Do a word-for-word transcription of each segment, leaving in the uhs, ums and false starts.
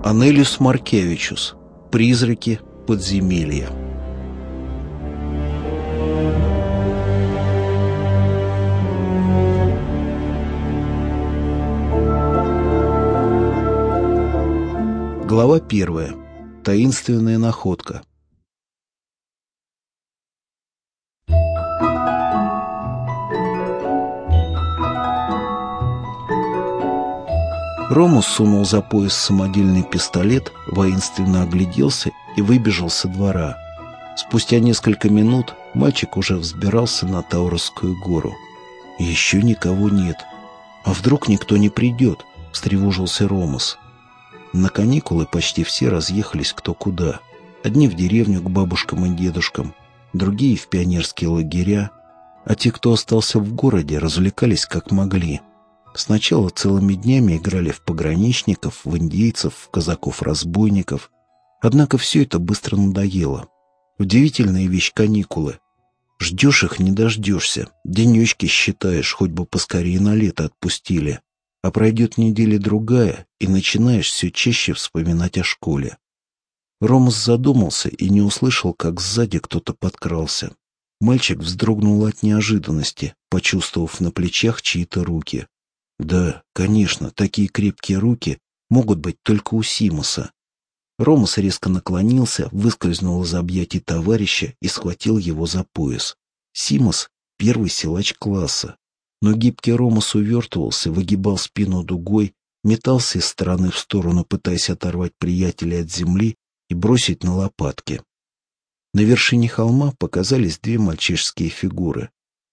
Анелис Маркевичус. Призраки подземелья. Глава первая. Таинственная находка. Ромус сунул за пояс самодельный пистолет, воинственно огляделся и выбежал со двора. Спустя несколько минут мальчик уже взбирался на Тауросскую гору. Еще никого нет. А вдруг никто не придет? Встревожился Ромус. На каникулы почти все разъехались кто куда. Одни в деревню к бабушкам и дедушкам, другие в пионерские лагеря, а те, кто остался в городе, развлекались как могли. Сначала целыми днями играли в пограничников, в индейцев, в казаков-разбойников. Однако все это быстро надоело. Удивительная вещь каникулы. Ждешь их, не дождешься. Денечки считаешь, хоть бы поскорее на лето отпустили. А пройдет неделя-другая, и начинаешь все чаще вспоминать о школе. Ромус задумался и не услышал, как сзади кто-то подкрался. Мальчик вздрогнул от неожиданности, почувствовав на плечах чьи-то руки. Да, конечно, такие крепкие руки могут быть только у Симоса. Ромус резко наклонился, выскользнул из объятий товарища и схватил его за пояс. Симос — первый силач класса. Но гибкий Ромус увертывался, выгибал спину дугой, метался из стороны в сторону, пытаясь оторвать приятеля от земли и бросить на лопатки. На вершине холма показались две мальчишеские фигуры.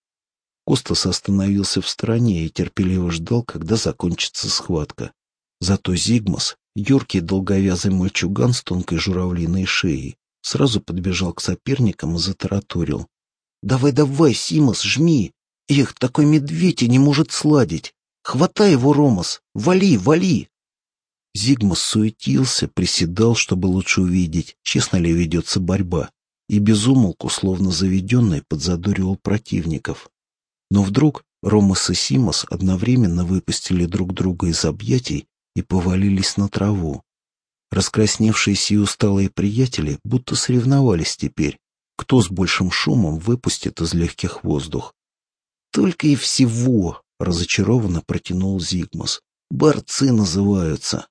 Костас остановился в стороне и терпеливо ждал, когда закончится схватка. Зато Зигмас, юркий долговязый мальчуган с тонкой журавлиной шеей, сразу подбежал к соперникам и затараторил. «Давай-давай, Симос, жми! Эх, такой медведь и не может сладить! Хватай его, Ромас! Вали, вали!» Зигмас суетился, приседал, чтобы лучше увидеть, честно ли ведется борьба, и без умолку, словно заведенный, подзадоривал противников. Но вдруг Ромас и Симос одновременно выпустили друг друга из объятий и повалились на траву. Раскрасневшиеся и усталые приятели будто соревновались теперь, кто с большим шумом выпустит из легких воздух. «Только и всего!» — разочарованно протянул Зигмас. «Борцы называются!»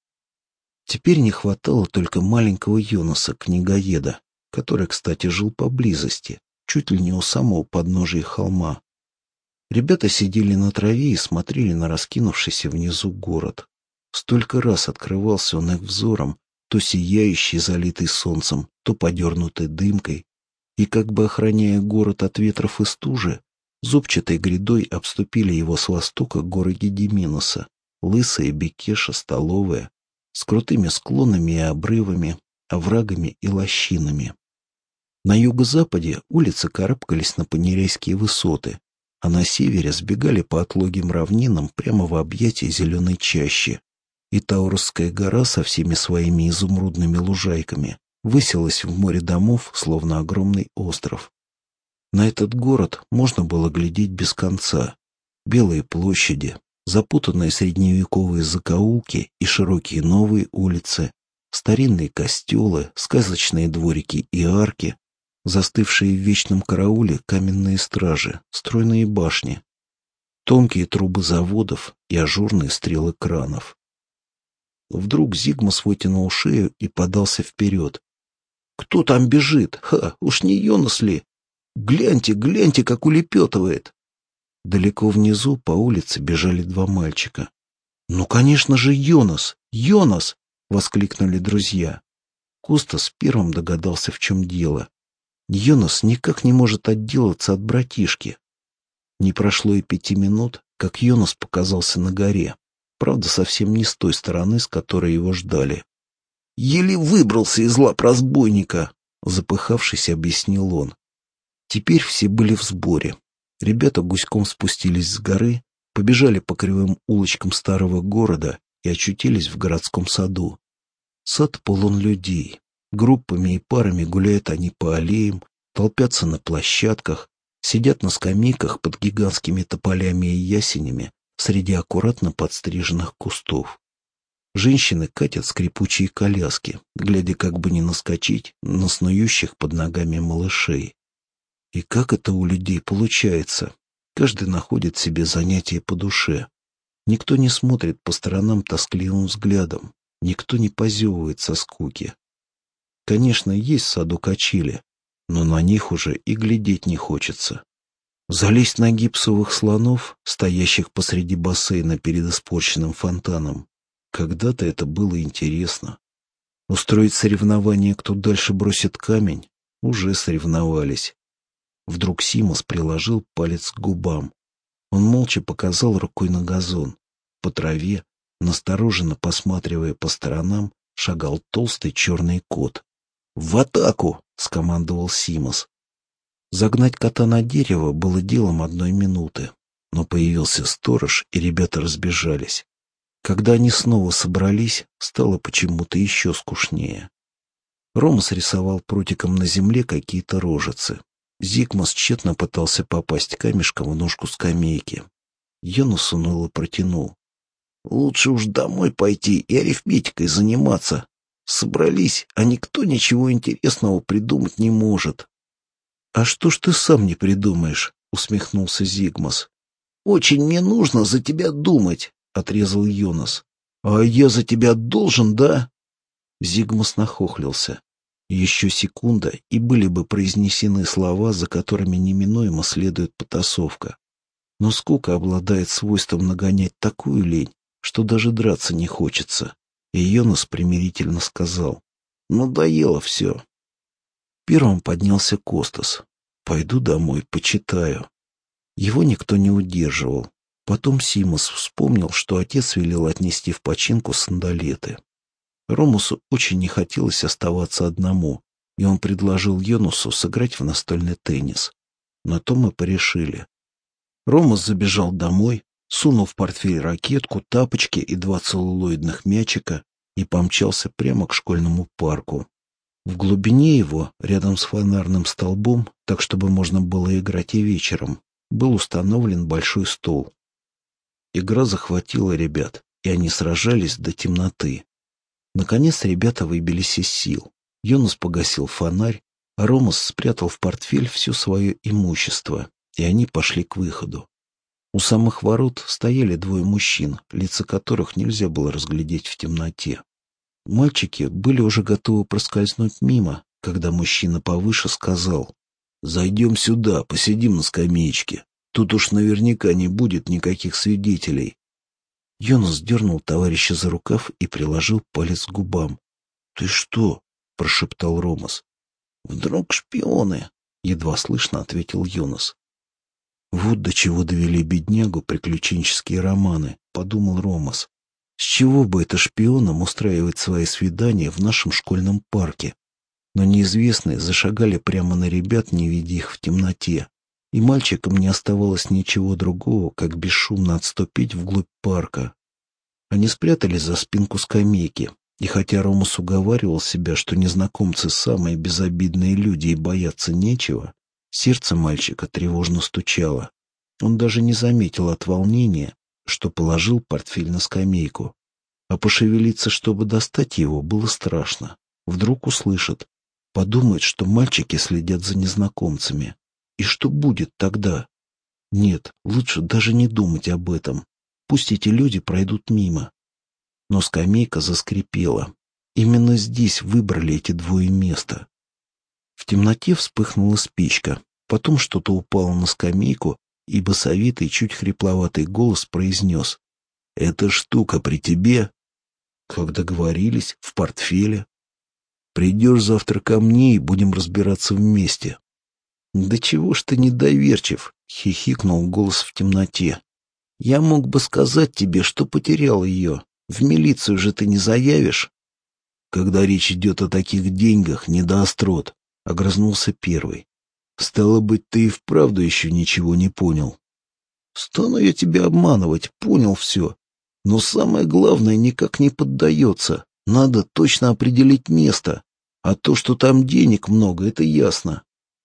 Теперь не хватало только маленького Йонаса, книгоеда, который, кстати, жил поблизости, чуть ли не у самого подножия холма. Ребята сидели на траве и смотрели на раскинувшийся внизу город. Столько раз открывался он их взором, то сияющий, залитый солнцем, то подернутый дымкой, и, как бы охраняя город от ветров и стужи, зубчатой грядой обступили его с востока горы Гедиминоса, Лысая, Бекеша, Столовая, с крутыми склонами и обрывами, оврагами и лощинами. На юго-западе улицы карабкались на Панирейские высоты, а на севере сбегали по отлогим равнинам прямо в объятия зеленой чащи, и Тауросская гора со всеми своими изумрудными лужайками высилась в море домов, словно огромный остров. На этот город можно было глядеть без конца. Белые площади, запутанные средневековые закоулки и широкие новые улицы, старинные костелы, сказочные дворики и арки, застывшие в вечном карауле каменные стражи, стройные башни, тонкие трубы заводов и ажурные стрелы кранов. Вдруг Зигмас вытянул шею и подался вперед. «Кто там бежит? Ха, уж не Йонас ли? Гляньте, гляньте, как улепетывает!» Далеко внизу по улице бежали два мальчика. «Ну, конечно же, Йонас! Йонас!» — воскликнули друзья. Костас первым догадался, в чем дело. Йонас никак не может отделаться от братишки. Не прошло и пяти минут, как Йонас показался на горе, правда, совсем не с той стороны, с которой его ждали. «Еле выбрался из лап разбойника!» — запыхавшись, объяснил он. Теперь все были в сборе. Ребята гуськом спустились с горы, побежали по кривым улочкам старого города и очутились в городском саду. Сад полон людей. Группами и парами гуляют они по аллеям, толпятся на площадках, сидят на скамейках под гигантскими тополями и ясенями среди аккуратно подстриженных кустов. Женщины катят скрипучие коляски, глядя, как бы не наскочить на снующих под ногами малышей. И как это у людей получается? Каждый находит себе занятие по душе. Никто не смотрит по сторонам тоскливым взглядом, никто не позевывает со скуки. Конечно, есть в саду качели, но на них уже и глядеть не хочется. Залезть на гипсовых слонов, стоящих посреди бассейна перед испорченным фонтаном. Когда-то это было интересно. Устроить соревнование, кто дальше бросит камень, уже соревновались. Вдруг Симос приложил палец к губам. Он молча показал рукой на газон. По траве, настороженно посматривая по сторонам, шагал толстый черный кот. «В атаку!» — скомандовал Симос. Загнать кота на дерево было делом одной минуты, но появился сторож, и ребята разбежались. Когда они снова собрались, стало почему-то еще скучнее. Рома срисовал прутиком на земле какие-то рожицы. Зигмас тщетно пытался попасть камешком в ножку скамейки. Йонас уныло протянул. «Лучше уж домой пойти и арифметикой заниматься. Собрались, а никто ничего интересного придумать не может». «А что ж ты сам не придумаешь?» — усмехнулся Зигмас. «Очень мне нужно за тебя думать», — отрезал Йонас. «А я за тебя должен, да?» Зигмас нахохлился. Еще секунда, и были бы произнесены слова, за которыми неминуемо следует потасовка. Но скука обладает свойством нагонять такую лень, что даже драться не хочется. И Йонас примирительно сказал: «Надоело все». Первым поднялся Костас. «Пойду домой, почитаю». Его никто не удерживал. Потом Симос вспомнил, что отец велел отнести в починку сандалеты. Ромусу очень не хотелось оставаться одному, и он предложил Йонасу сыграть в настольный теннис. На то мы порешили. Ромус забежал домой, сунул в портфель ракетку, тапочки и два целлулоидных мячика и помчался прямо к школьному парку. В глубине его, рядом с фонарным столбом, так чтобы можно было играть и вечером, был установлен большой стол. Игра захватила ребят, и они сражались до темноты. Наконец ребята выбились из сил. Йонас погасил фонарь, а Ромас спрятал в портфель все свое имущество, и они пошли к выходу. У самых ворот стояли двое мужчин, лица которых нельзя было разглядеть в темноте. Мальчики были уже готовы проскользнуть мимо, когда мужчина повыше сказал: «Зайдем сюда, посидим на скамеечке. Тут уж наверняка не будет никаких свидетелей». Йонас дернул товарища за рукав и приложил палец к губам. «Ты что?» — прошептал Ромас. «Вдруг шпионы?» — едва слышно ответил Йонас. «Вот до чего довели беднягу приключенческие романы», — подумал Ромас. «С чего бы это шпионам устраивать свои свидания в нашем школьном парке?» Но неизвестные зашагали прямо на ребят, не видя их в темноте, и мальчикам не оставалось ничего другого, как бесшумно отступить вглубь парка. Они спрятались за спинку скамейки, и хотя Ромас уговаривал себя, что незнакомцы самые безобидные люди и бояться нечего, сердце мальчика тревожно стучало. Он даже не заметил от волнения, что положил портфель на скамейку. А пошевелиться, чтобы достать его, было страшно. Вдруг услышат. Подумают, что мальчики следят за незнакомцами. И что будет тогда? Нет, лучше даже не думать об этом. Пусть эти люди пройдут мимо. Но скамейка заскрипела. Именно здесь выбрали эти двое место. В темноте вспыхнула спичка. Потом что-то упало на скамейку, и басовитый, чуть хрипловатый голос произнес: «Эта штука при тебе?» «Как договорились, в портфеле». «Придешь завтра ко мне, и будем разбираться вместе». «Да чего ж ты недоверчив?» — хихикнул голос в темноте. «Я мог бы сказать тебе, что потерял ее. В милицию же ты не заявишь». «Когда речь идет о таких деньгах, не до острот», — огрызнулся первый. «Стало быть, ты и вправду еще ничего не понял». «Стану я тебя обманывать, понял все. Но самое главное никак не поддается. Надо точно определить место. А то, что там денег много, это ясно».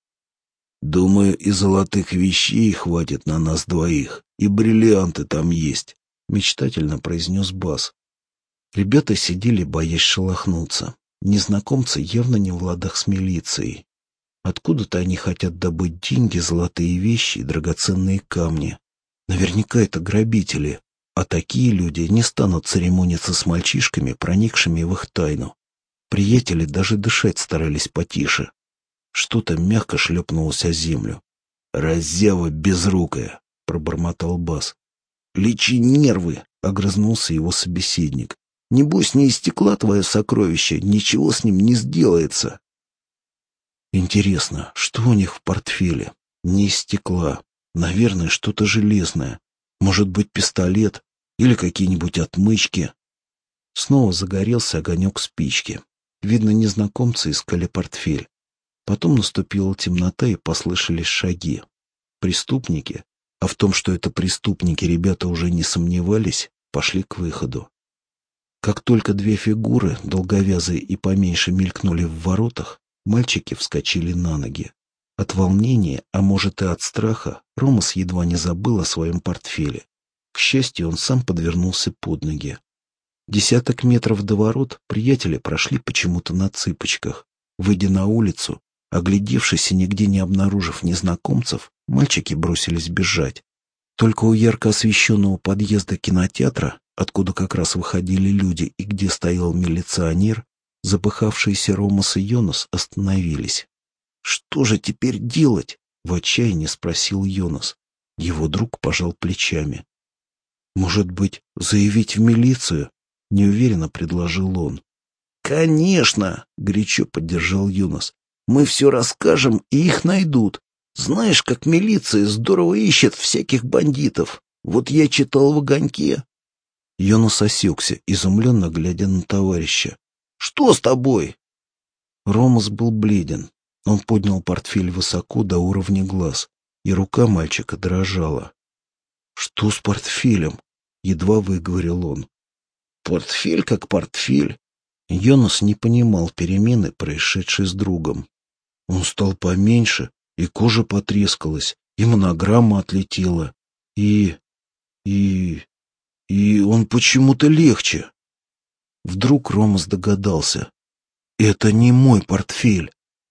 «Думаю, и золотых вещей хватит на нас двоих, и бриллианты там есть», — мечтательно произнес Бас. Ребята сидели, боясь шелохнуться. Незнакомцы явно не в ладах с милицией. Откуда-то они хотят добыть деньги, золотые вещи и драгоценные камни. Наверняка это грабители, а такие люди не станут церемониться с мальчишками, проникшими в их тайну. Приятели даже дышать старались потише. Что-то мягко шлепнулось о землю. «Раззява безрукая!» — пробормотал Бас. «Лечи нервы!» — огрызнулся его собеседник. «Небось, не из стекла твое сокровище, ничего с ним не сделается». Интересно, что у них в портфеле? Не из стекла. Наверное, что-то железное. Может быть, пистолет или какие-нибудь отмычки. Снова загорелся огонек спички. Видно, незнакомцы искали портфель. Потом наступила темнота и послышались шаги. Преступники, а в том, что это преступники, ребята уже не сомневались, пошли к выходу. Как только две фигуры, долговязые и поменьше, мелькнули в воротах, мальчики вскочили на ноги. От волнения, а может и от страха, Ромас едва не забыл о своем портфеле. К счастью, он сам подвернулся под ноги. Десяток метров до ворот приятели прошли почему-то на цыпочках. Выйдя на улицу, оглядевшись и нигде не обнаружив незнакомцев, мальчики бросились бежать. Только у ярко освещенного подъезда кинотеатра, откуда как раз выходили люди и где стоял милиционер, запыхавшиеся Ромас и Йонас остановились. «Что же теперь делать?» — в отчаянии спросил Йонас. Его друг пожал плечами. «Может быть, заявить в милицию?» — неуверенно предложил он. «Конечно!» — горячо поддержал Йонас. «Мы все расскажем, и их найдут. Знаешь, как милиция здорово ищет всяких бандитов. Вот я читал в «Огоньке». Йонас осекся, изумленно глядя на товарища. «Что с тобой?» Ромас был бледен. Он поднял портфель высоко до уровня глаз, и рука мальчика дрожала. «Что с портфелем?» — едва выговорил он. «Портфель как портфель». Йонас не понимал перемены, происшедшей с другом. Он стал поменьше, и кожа потрескалась, и монограмма отлетела, и... и... и он почему-то легче. Вдруг Ромас догадался. «Это не мой портфель».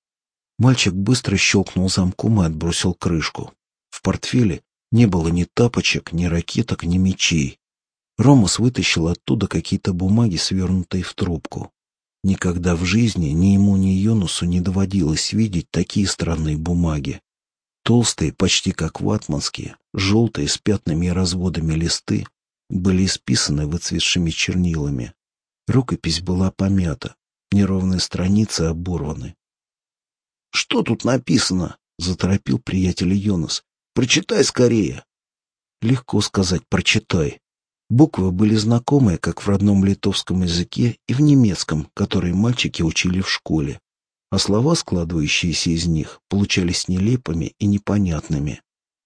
Мальчик быстро щелкнул замком и отбросил крышку. В портфеле не было ни тапочек, ни ракеток, ни мечей. Ромас вытащил оттуда какие-то бумаги, свернутые в трубку. Никогда в жизни ни ему, ни Йонасу не доводилось видеть такие странные бумаги. Толстые, почти как ватманские, желтые с пятнами и разводами листы были исписаны выцветшими чернилами. Рукопись была помята, неровные страницы оборваны. «Что тут написано?» — заторопил приятель Йонас. «Прочитай скорее». Легко сказать «прочитай». Буквы были знакомые как в родном литовском языке и в немецком, который мальчики учили в школе, а слова, складывающиеся из них, получались нелепыми и непонятными.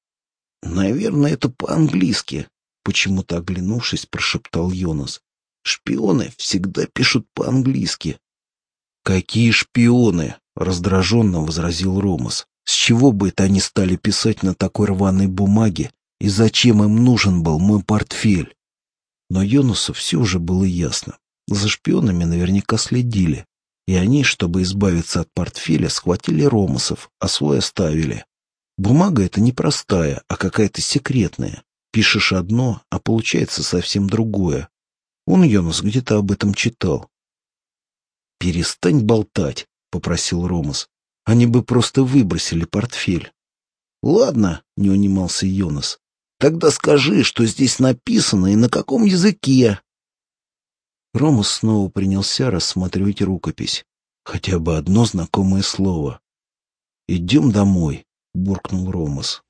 «Наверное, это по-английски», — почему-то оглянувшись, прошептал Йонас. «Шпионы всегда пишут по-английски». «Какие шпионы?» — раздраженно возразил Ромас. «С чего бы это они стали писать на такой рваной бумаге, и зачем им нужен был мой портфель?» Но Йонасу все уже было ясно. За шпионами наверняка следили, и они, чтобы избавиться от портфеля, схватили Ромасов, а свой оставили. Бумага эта не простая, а какая-то секретная. Пишешь одно, а получается совсем другое. Он, Йонас, где-то об этом читал. «Перестань болтать», — попросил Ромас. «Они бы просто выбросили портфель». «Ладно», — не унимался Йонас. «Тогда скажи, что здесь написано и на каком языке». Ромас снова принялся рассматривать рукопись. Хотя бы одно знакомое слово. «Идем домой», — буркнул Ромас.